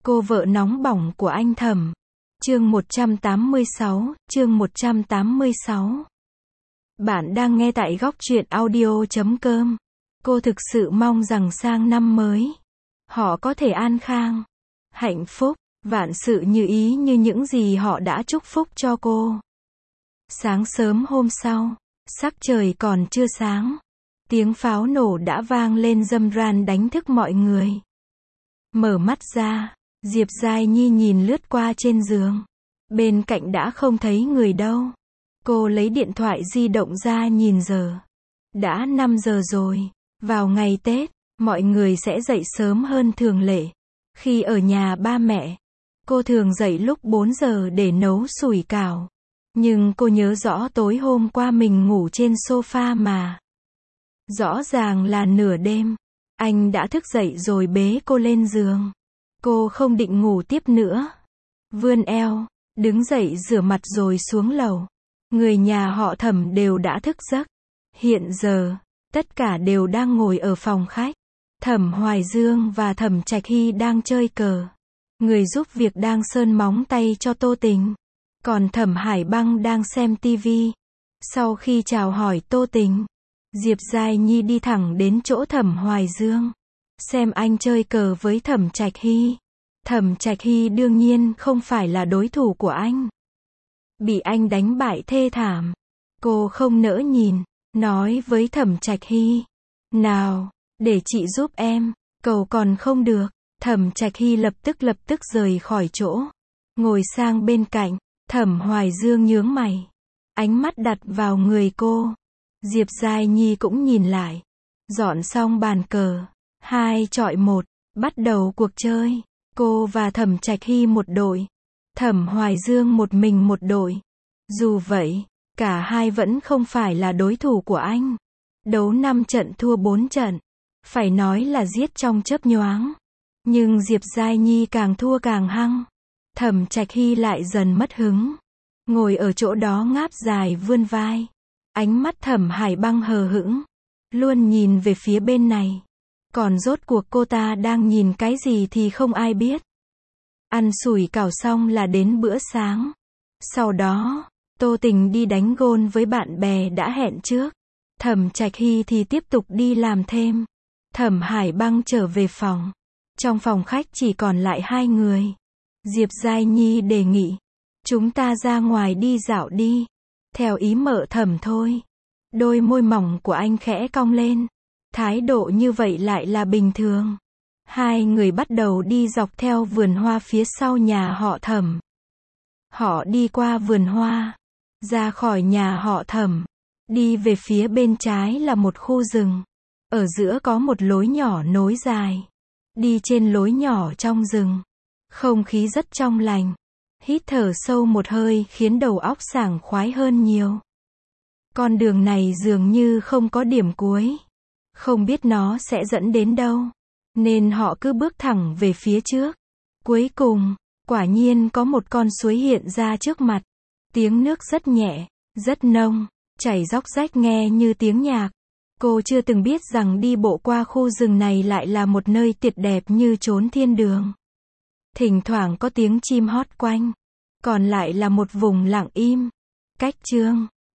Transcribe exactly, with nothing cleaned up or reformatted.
Cô vợ nóng bỏng của anh Thẩm. Chương một trăm tám mươi sáu, chương một trăm tám mươi sáu. Bạn đang nghe tại góc truyện audio chấm com. Cô thực sự mong rằng sang năm mới, họ có thể an khang, hạnh phúc, vạn sự như ý như những gì họ đã chúc phúc cho cô. Sáng sớm hôm sau, sắc trời còn chưa sáng, tiếng pháo nổ đã vang lên râm ran đánh thức mọi người. Mở mắt ra, Diệp Giai Nhi nhìn lướt qua trên giường. Bên cạnh đã không thấy người đâu. Cô lấy điện thoại di động ra nhìn giờ. Đã năm giờ rồi. Vào ngày Tết, mọi người sẽ dậy sớm hơn thường lệ. Khi ở nhà ba mẹ, cô thường dậy lúc bốn giờ để nấu sủi cảo. Nhưng cô nhớ rõ tối hôm qua mình ngủ trên sofa mà. Rõ ràng là nửa đêm, anh đã thức dậy rồi bế cô lên giường. Cô không định ngủ tiếp nữa. Vươn eo, đứng dậy rửa mặt rồi xuống lầu. Người nhà họ Thẩm đều đã thức giấc. Hiện giờ, tất cả đều đang ngồi ở phòng khách. Thẩm Hoài Dương và Thẩm Trạch Hy đang chơi cờ. Người giúp việc đang sơn móng tay cho Tô Tình. Còn Thẩm Hải Băng đang xem tivi. Sau khi chào hỏi Tô Tình, Diệp Giai Nhi đi thẳng đến chỗ Thẩm Hoài Dương. Xem anh chơi cờ với Thẩm Trạch Hy. Thẩm Trạch Hy đương nhiên không phải là đối thủ của anh. Bị anh đánh bại thê thảm. Cô không nỡ nhìn, nói với Thẩm Trạch Hy. Nào, để chị giúp em, cầu còn không được. Thẩm Trạch Hy lập tức lập tức rời khỏi chỗ. Ngồi sang bên cạnh, Thẩm Hoài Dương nhướng mày. Ánh mắt đặt vào người cô. Diệp Giai Nhi cũng nhìn lại. Dọn xong bàn cờ. Hai chọi một, bắt đầu cuộc chơi. Cô và Thẩm Trạch Hy một đội. Thẩm Hoài Dương một mình một đội. Dù vậy, cả hai vẫn không phải là đối thủ của anh. Đấu năm trận thua bốn trận. Phải nói là giết trong chớp nhoáng. Nhưng Diệp Giai Nhi càng thua càng hăng. Thẩm Trạch Hy lại dần mất hứng. Ngồi ở chỗ đó ngáp dài vươn vai. Ánh mắt Thẩm Hải Băng hờ hững. Luôn nhìn về phía bên này. Còn rốt cuộc cô ta đang nhìn cái gì thì không ai biết. Ăn sủi cảo xong là đến bữa sáng. Sau đó, Tô Tình đi đánh gôn với bạn bè đã hẹn trước. Thẩm Trạch Hy thì tiếp tục đi làm thêm. Thẩm Hải Băng trở về phòng. Trong phòng khách chỉ còn lại hai người. Diệp Giai Nhi đề nghị. Chúng ta ra ngoài đi dạo đi. Theo ý mợ Thẩm thôi. Đôi môi mỏng của anh khẽ cong lên. Thái độ như vậy lại là bình thường. Hai người bắt đầu đi dọc theo vườn hoa phía sau nhà họ Thẩm. Họ đi qua vườn hoa, ra khỏi nhà họ Thẩm, đi về phía bên trái là một khu rừng. Ở giữa có một lối nhỏ nối dài. Đi trên lối nhỏ trong rừng, không khí rất trong lành. Hít thở sâu một hơi khiến đầu óc sảng khoái hơn nhiều. Con đường này dường như không có điểm cuối. Không biết nó sẽ dẫn đến đâu. Nên họ cứ bước thẳng về phía trước. Cuối cùng, quả nhiên có một con suối hiện ra trước mặt. Tiếng nước rất nhẹ, rất nông, chảy róc rách nghe như tiếng nhạc. Cô chưa từng biết rằng đi bộ qua khu rừng này lại là một nơi tuyệt đẹp như chốn thiên đường. Thỉnh thoảng có tiếng chim hót quanh. Còn lại là một vùng lặng im. Cách chương